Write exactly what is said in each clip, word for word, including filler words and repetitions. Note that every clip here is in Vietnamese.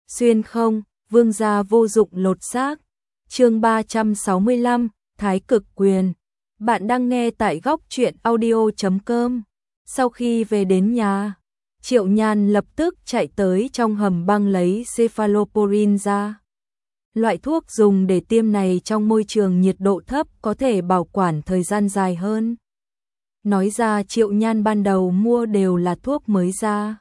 Xuyên không, vương gia vô dụng lột xác. Chương ba trăm sáu mươi lăm, Thái cực quyền. Bạn đang nghe tại góc truyện audio chấm com. Sau khi về đến nhà, Triệu Nhan lập tức chạy tới trong hầm băng lấy cephalosporin ra. Loại thuốc dùng để tiêm này trong môi trường nhiệt độ thấp có thể bảo quản thời gian dài hơn. Nói ra Triệu Nhan ban đầu mua đều là thuốc mới ra.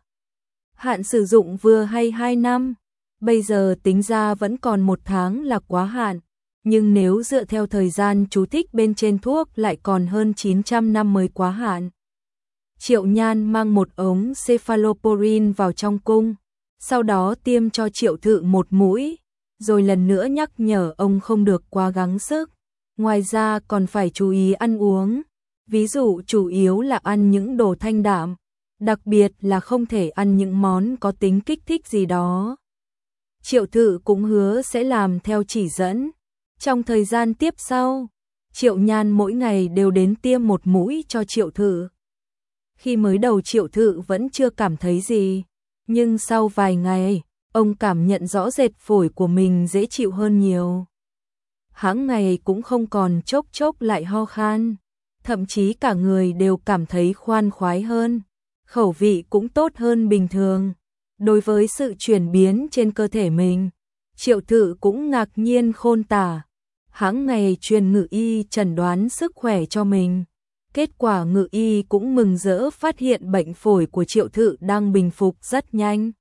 Hạn sử dụng vừa hay hai năm, bây giờ tính ra vẫn còn một tháng là quá hạn. Nhưng nếu dựa theo thời gian chú thích bên trên thuốc lại còn hơn chín trăm năm mới quá hạn. Triệu Nhan mang một ống cephalosporin vào trong cung, sau đó tiêm cho Triệu Thự một mũi, rồi lần nữa nhắc nhở ông không được quá gắng sức. Ngoài ra còn phải chú ý ăn uống, ví dụ chủ yếu là ăn những đồ thanh đạm, đặc biệt là không thể ăn những món có tính kích thích gì đó. Triệu Thự cũng hứa sẽ làm theo chỉ dẫn. Trong thời gian tiếp sau, Triệu Nhan mỗi ngày đều đến tiêm một mũi cho Triệu Thự. Khi mới đầu Triệu Thự vẫn chưa cảm thấy gì, nhưng sau vài ngày, ông cảm nhận rõ rệt phổi của mình dễ chịu hơn nhiều. Hãng ngày cũng không còn chốc chốc lại ho khan, thậm chí cả người đều cảm thấy khoan khoái hơn, khẩu vị cũng tốt hơn bình thường. Đối với sự chuyển biến trên cơ thể mình, Triệu Thự cũng ngạc nhiên khôn tả. Hãng ngày truyền ngự y chẩn đoán sức khỏe cho mình. Kết quả ngự y cũng mừng rỡ phát hiện bệnh phổi của Triệu Thự đang bình phục rất nhanh.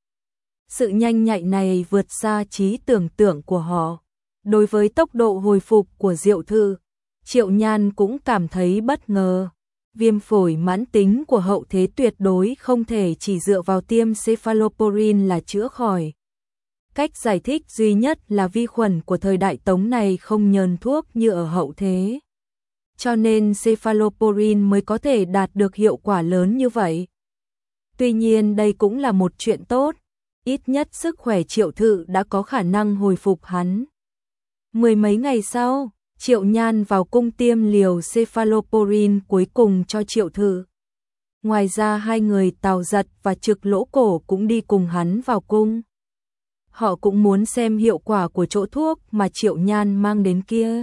Sự nhanh nhạy này vượt xa trí tưởng tượng của họ. Đối với tốc độ hồi phục của Triệu Thự, Triệu Nhan cũng cảm thấy bất ngờ. Viêm phổi mãn tính của hậu thế tuyệt đối không thể chỉ dựa vào tiêm cephalosporin là chữa khỏi. Cách giải thích duy nhất là vi khuẩn của thời đại Tống này không nhờn thuốc như ở hậu thế. Cho nên cephalosporin mới có thể đạt được hiệu quả lớn như vậy. Tuy nhiên đây cũng là một chuyện tốt, ít nhất sức khỏe Triệu Thự đã có khả năng hồi phục hắn. Mười mấy ngày sau, Triệu Nhan vào cung tiêm liều cephalosporin cuối cùng cho Triệu Thự. Ngoài ra hai người Tào Giật và Trực Lỗ Cổ cũng đi cùng hắn vào cung. Họ cũng muốn xem hiệu quả của chỗ thuốc mà Triệu Nhan mang đến kia.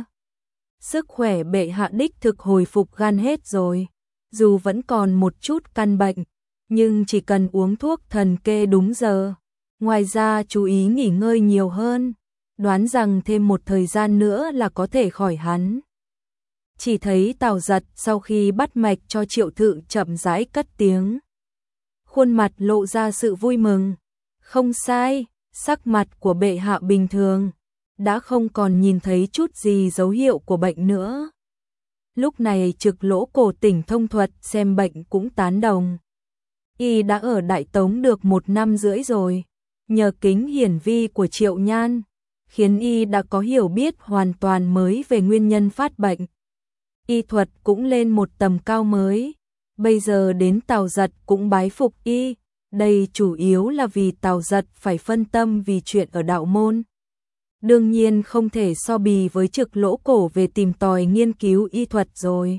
Sức khỏe bệ hạ đích thực hồi phục gan hết rồi, dù vẫn còn một chút căn bệnh, nhưng chỉ cần uống thuốc thần kê đúng giờ. Ngoài ra chú ý nghỉ ngơi nhiều hơn, đoán rằng thêm một thời gian nữa là có thể khỏi hắn. Chỉ thấy Tào Giật sau khi bắt mạch cho Triệu Thự chậm rãi cất tiếng. Khuôn mặt lộ ra sự vui mừng. Không sai, sắc mặt của bệ hạ bình thường, đã không còn nhìn thấy chút gì dấu hiệu của bệnh nữa. Lúc này Trực Lỗ Cổ tỉnh thông thuật xem bệnh cũng tán đồng. Y đã ở Đại Tống được một năm rưỡi rồi, nhờ kính hiển vi của Triệu Nhan, khiến Y đã có hiểu biết hoàn toàn mới về nguyên nhân phát bệnh. Y thuật cũng lên một tầm cao mới, bây giờ đến Tào Giật cũng bái phục Y. Đây chủ yếu là vì Tào Giật phải phân tâm vì chuyện ở đạo môn. Đương nhiên không thể so bì với Trực Lỗ Cổ về tìm tòi nghiên cứu y thuật rồi.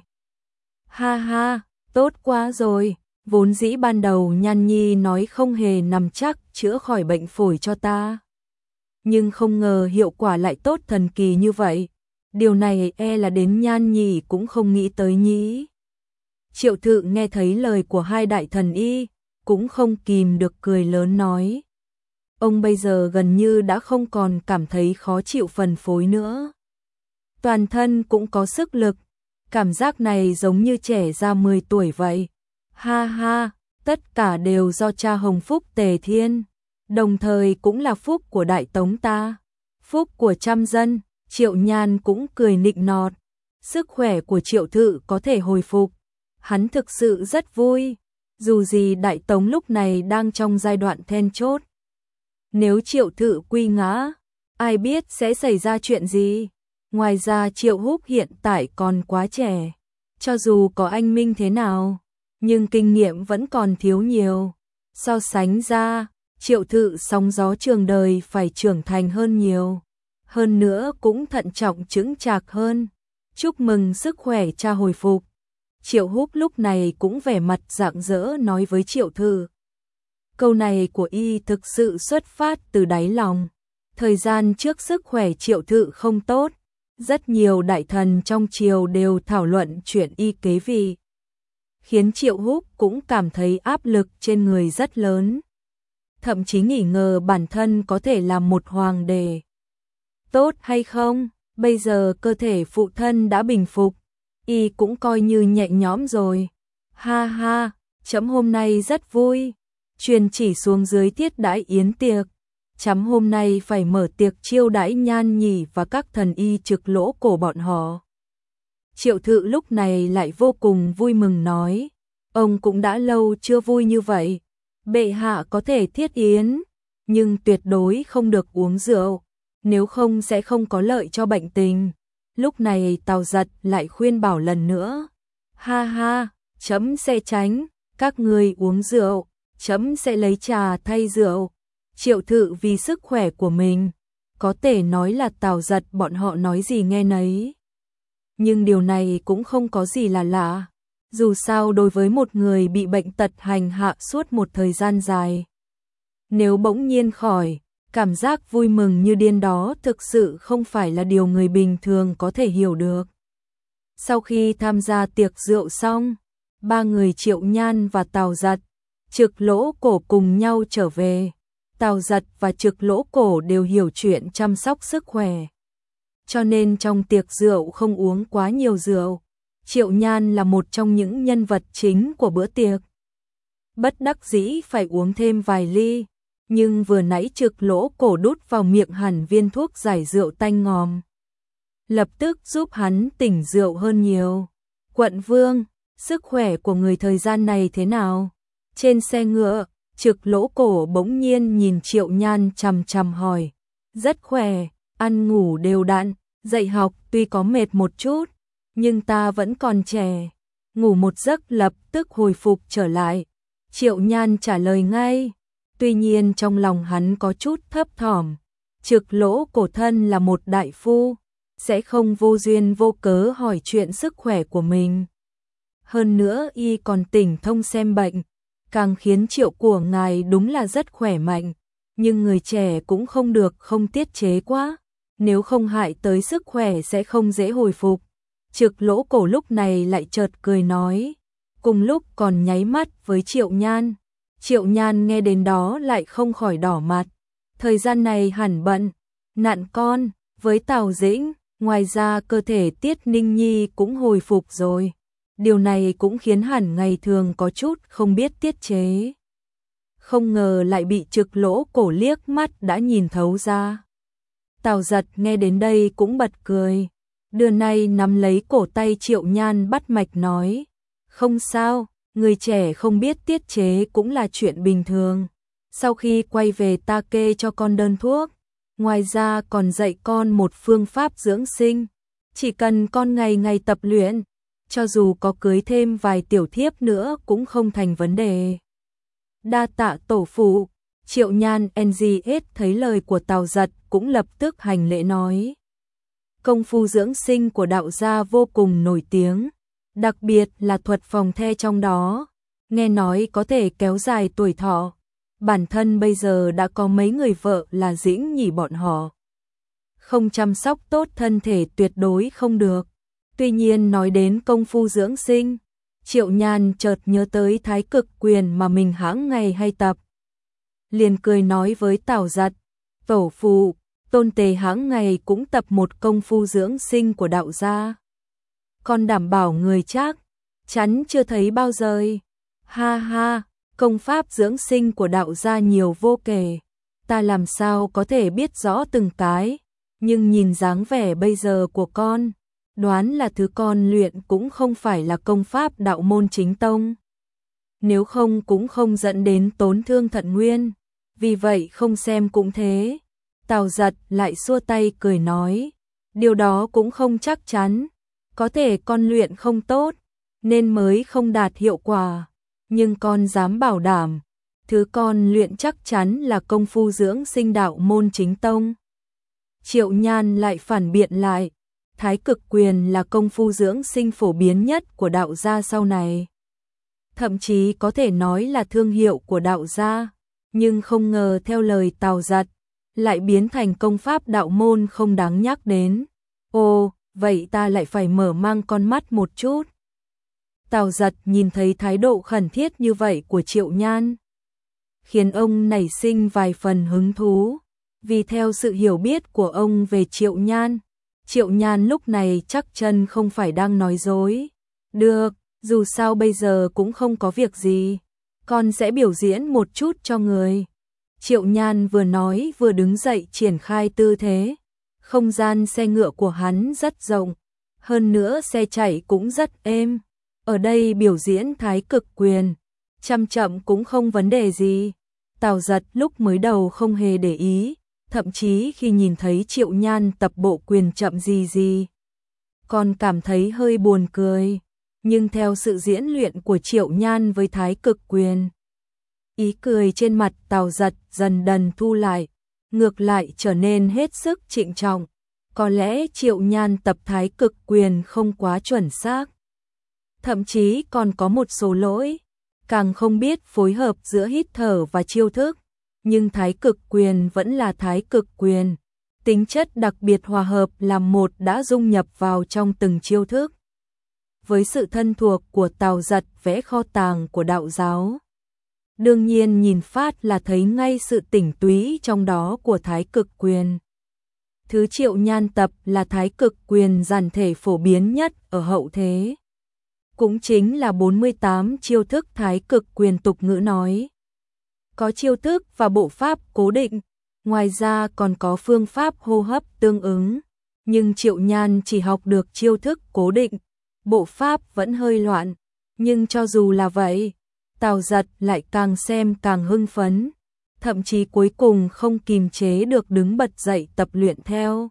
Ha ha, tốt quá rồi, vốn dĩ ban đầu Nhan Nhi nói không hề nằm chắc chữa khỏi bệnh phổi cho ta. Nhưng không ngờ hiệu quả lại tốt thần kỳ như vậy. Điều này e là đến Nhan Nhi cũng không nghĩ tới nhỉ. Triệu Thự nghe thấy lời của hai đại thần y, cũng không kìm được cười lớn nói. Ông bây giờ gần như đã không còn cảm thấy khó chịu phần phối nữa. Toàn thân cũng có sức lực, cảm giác này giống như trẻ ra mười tuổi vậy. Ha ha, tất cả đều do cha Hồng phúc Tề Thiên, đồng thời cũng là phúc của Đại Tống ta, phúc của trăm dân. Triệu Nhan cũng cười nịnh nọt. Sức khỏe của Triệu Thự có thể hồi phục, hắn thực sự rất vui. Dù gì Đại Tống lúc này đang trong giai đoạn then chốt. Nếu Triệu Thự quy ngã, ai biết sẽ xảy ra chuyện gì. Ngoài ra Triệu Húc hiện tại còn quá trẻ, cho dù có anh minh thế nào, nhưng kinh nghiệm vẫn còn thiếu nhiều. So sánh ra, Triệu Thự sóng gió trường đời phải trưởng thành hơn nhiều. Hơn nữa cũng thận trọng chững chạc hơn. Chúc mừng sức khỏe cha hồi phục. Triệu Húc lúc này cũng vẻ mặt rạng rỡ nói với Triệu Thự. Câu này của y thực sự xuất phát từ đáy lòng. Thời gian trước sức khỏe Triệu Thự không tốt, rất nhiều đại thần trong triều đều thảo luận chuyện y kế vị, khiến Triệu Húc cũng cảm thấy áp lực trên người rất lớn. Thậm chí nghi ngờ bản thân có thể làm một hoàng đế tốt hay không. Bây giờ cơ thể phụ thân đã bình phục, y cũng coi như nhẹ nhõm rồi. Ha ha, chấm hôm nay rất vui. Truyền chỉ xuống dưới thiết đãi yến tiệc. Chấm hôm nay phải mở tiệc chiêu đãi Nhan Nhỉ và các thần y trực lỗ cổ bọn họ. Triệu Thự lúc này lại vô cùng vui mừng nói, ông cũng đã lâu chưa vui như vậy. Bệ hạ có thể thiết yến, nhưng tuyệt đối không được uống rượu, nếu không sẽ không có lợi cho bệnh tình. Lúc này Tào Giật lại khuyên bảo lần nữa. Ha ha, chấm sẽ tránh, các người uống rượu, chấm sẽ lấy trà thay rượu. Triệu Thự vì sức khỏe của mình, có thể nói là Tào Giật bọn họ nói gì nghe nấy. Nhưng điều này cũng không có gì là lạ. Dù sao đối với một người bị bệnh tật hành hạ suốt một thời gian dài, nếu bỗng nhiên khỏi, cảm giác vui mừng như điên đó thực sự không phải là điều người bình thường có thể hiểu được. Sau khi tham gia tiệc rượu xong, ba người Triệu Nhan và Tào Giật, Trực Lỗ Cổ cùng nhau trở về. Tào Giật và Trực Lỗ Cổ đều hiểu chuyện chăm sóc sức khỏe, cho nên trong tiệc rượu không uống quá nhiều rượu. Triệu Nhan là một trong những nhân vật chính của bữa tiệc, bất đắc dĩ phải uống thêm vài ly, nhưng vừa nãy Trực Lỗ Cổ đút vào miệng hẳn viên thuốc giải rượu tanh ngòm, lập tức giúp hắn tỉnh rượu hơn nhiều. Quận Vương, sức khỏe của người thời gian này thế nào? Trên xe ngựa, Trực Lỗ Cổ bỗng nhiên nhìn Triệu Nhan chằm chằm hỏi. Rất khỏe, ăn ngủ đều đặn, dạy học tuy có mệt một chút, nhưng ta vẫn còn trẻ. Ngủ một giấc lập tức hồi phục trở lại. Triệu Nhan trả lời ngay. Tuy nhiên trong lòng hắn có chút thấp thỏm. Trực Lỗ Cổ thân là một đại phu, sẽ không vô duyên vô cớ hỏi chuyện sức khỏe của mình. Hơn nữa y còn tỉnh thông xem bệnh, càng khiến Triệu của ngài đúng là rất khỏe mạnh. Nhưng người trẻ cũng không được không tiết chế quá, nếu không hại tới sức khỏe sẽ không dễ hồi phục. Trực Lỗ Cổ lúc này lại chợt cười nói, cùng lúc còn nháy mắt với Triệu Nhan. Triệu Nhan nghe đến đó lại không khỏi đỏ mặt. Thời gian này hẳn bận, nạn con, với Tào Dĩnh, ngoài ra cơ thể Tiết Ninh Nhi cũng hồi phục rồi. Điều này cũng khiến hẳn ngày thường có chút không biết tiết chế. Không ngờ lại bị Trực Lỗ Cổ liếc mắt đã nhìn thấu ra. Tào Giật nghe đến đây cũng bật cười, đưa nay nắm lấy cổ tay Triệu Nhan bắt mạch nói, không sao, người trẻ không biết tiết chế cũng là chuyện bình thường. Sau khi quay về ta kê cho con đơn thuốc, ngoài ra còn dạy con một phương pháp dưỡng sinh, chỉ cần con ngày ngày tập luyện, cho dù có cưới thêm vài tiểu thiếp nữa cũng không thành vấn đề. Đa tạ tổ phụ. Triệu Nhan en giê ét thấy lời của Tào Giật cũng lập tức hành lễ nói. Công phu dưỡng sinh của đạo gia vô cùng nổi tiếng, đặc biệt là thuật phòng the trong đó, nghe nói có thể kéo dài tuổi thọ. Bản thân bây giờ đã có mấy người vợ là Dĩnh Nhỉ bọn họ, không chăm sóc tốt thân thể tuyệt đối không được. Tuy nhiên nói đến công phu dưỡng sinh, Triệu Nhan chợt nhớ tới Thái Cực Quyền mà mình hãng ngày hay tập. Liền cười nói với Tào Giật, tổ phụ, Tôn Tề hãng ngày cũng tập một công phu dưỡng sinh của đạo gia. Con đảm bảo người chắc chắn chưa thấy bao giờ. Ha ha, công pháp dưỡng sinh của đạo gia nhiều vô kể, ta làm sao có thể biết rõ từng cái, nhưng nhìn dáng vẻ bây giờ của con, đoán là thứ con luyện cũng không phải là công pháp đạo môn chính tông. Nếu không cũng không dẫn đến tổn thương thận nguyên, vì vậy không xem cũng thế. Tào Giật lại xua tay cười nói, điều đó cũng không chắc chắn, có thể con luyện không tốt, nên mới không đạt hiệu quả, nhưng con dám bảo đảm, thứ con luyện chắc chắn là công phu dưỡng sinh đạo môn chính tông. Triệu Nhan lại phản biện lại, Thái Cực Quyền là công phu dưỡng sinh phổ biến nhất của đạo gia sau này. Thậm chí có thể nói là thương hiệu của đạo gia. nhưng không ngờ theo lời Tào Giật, lại biến thành công pháp đạo môn không đáng nhắc đến. Ồ, vậy ta lại phải mở mang con mắt một chút. Tào Giật nhìn thấy thái độ khẩn thiết như vậy của Triệu Nhan, khiến ông nảy sinh vài phần hứng thú, vì theo sự hiểu biết của ông về Triệu Nhan, Triệu Nhan lúc này chắc chân không phải đang nói dối. Được, dù sao bây giờ cũng không có việc gì, con sẽ biểu diễn một chút cho người. Triệu Nhan vừa nói vừa đứng dậy triển khai tư thế. Không gian xe ngựa của hắn rất rộng, hơn nữa xe chạy cũng rất êm. Ở đây biểu diễn thái cực quyền, chậm chậm cũng không vấn đề gì. Tào Giật lúc mới đầu không hề để ý, thậm chí khi nhìn thấy Triệu Nhan tập bộ quyền chậm gì gì, còn cảm thấy hơi buồn cười. Nhưng theo sự diễn luyện của Triệu Nhan với thái cực quyền, ý cười trên mặt Tào Giật dần dần thu lại, ngược lại trở nên hết sức trịnh trọng. Có lẽ Triệu Nhan tập thái cực quyền không quá chuẩn xác, thậm chí còn có một số lỗi, càng không biết phối hợp giữa hít thở và chiêu thức. Nhưng thái cực quyền vẫn là thái cực quyền, tính chất đặc biệt hòa hợp làm một đã dung nhập vào trong từng chiêu thức. Với sự thân thuộc của Tào Giật vẽ kho tàng của đạo giáo, đương nhiên nhìn phát là thấy ngay sự tỉnh túy trong đó của thái cực quyền. Thứ Triệu Nhan tập là thái cực quyền giản thể phổ biến nhất ở hậu thế, cũng chính là bốn mươi tám chiêu thức thái cực quyền tục ngữ nói. Có chiêu thức và bộ pháp cố định, ngoài ra còn có phương pháp hô hấp tương ứng, nhưng Triệu Nhan chỉ học được chiêu thức cố định, bộ pháp vẫn hơi loạn. Nhưng cho dù là vậy, Tào Giật lại càng xem càng hưng phấn, thậm chí cuối cùng không kìm chế được đứng bật dậy tập luyện theo.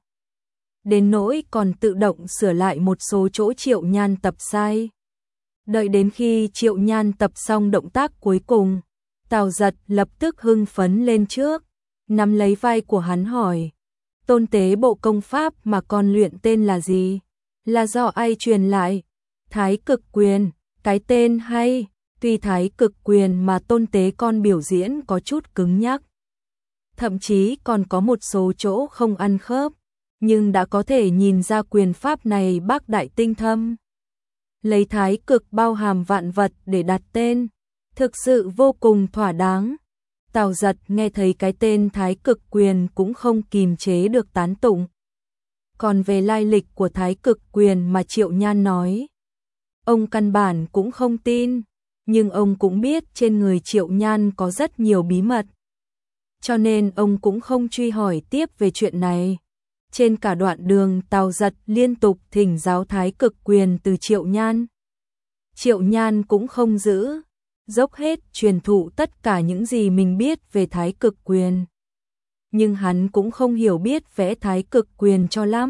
Đến nỗi còn tự động sửa lại một số chỗ Triệu Nhan tập sai. Đợi đến khi Triệu Nhan tập xong động tác cuối cùng, Tào Giật lập tức hưng phấn lên trước, nắm lấy vai của hắn hỏi: "Tôn tế bộ công pháp mà con luyện tên là gì? Là do ai truyền lại?" "Thái cực quyền." "Cái tên hay." Tuy thái cực quyền mà tôn tế con biểu diễn có chút cứng nhắc, thậm chí còn có một số chỗ không ăn khớp, nhưng đã có thể nhìn ra quyền pháp này bác đại tinh thâm. Lấy thái cực bao hàm vạn vật để đặt tên, thực sự vô cùng thỏa đáng. Tào Giật nghe thấy cái tên thái cực quyền cũng không kìm chế được tán tụng. Còn về lai lịch của thái cực quyền mà Triệu Nhan nói, ông căn bản cũng không tin, nhưng ông cũng biết trên người Triệu Nhan có rất nhiều bí mật, cho nên ông cũng không truy hỏi tiếp về chuyện này. Trên cả đoạn đường Tào Giật liên tục thỉnh giáo thái cực quyền từ Triệu Nhan. Triệu Nhan cũng không giữ, dốc hết truyền thụ tất cả những gì mình biết về thái cực quyền. Nhưng hắn cũng không hiểu biết vẽ thái cực quyền cho lắm.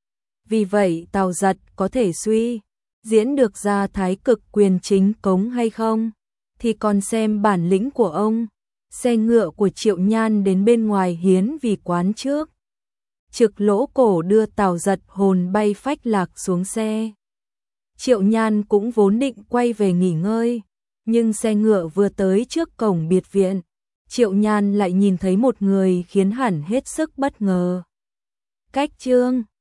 Vì vậy Tào Giật có thể suy diễn được ra thái cực quyền chính cống hay không, thì còn xem bản lĩnh của ông. Xe ngựa của Triệu Nhan đến bên ngoài hiến vì quán trước. Trực lỗ cổ đưa Tào Giật hồn bay phách lạc xuống xe. Triệu Nhan cũng vốn định quay về nghỉ ngơi, nhưng xe ngựa vừa tới trước cổng biệt viện, Triệu Nhan lại nhìn thấy một người khiến hẳn hết sức bất ngờ. Cách Trương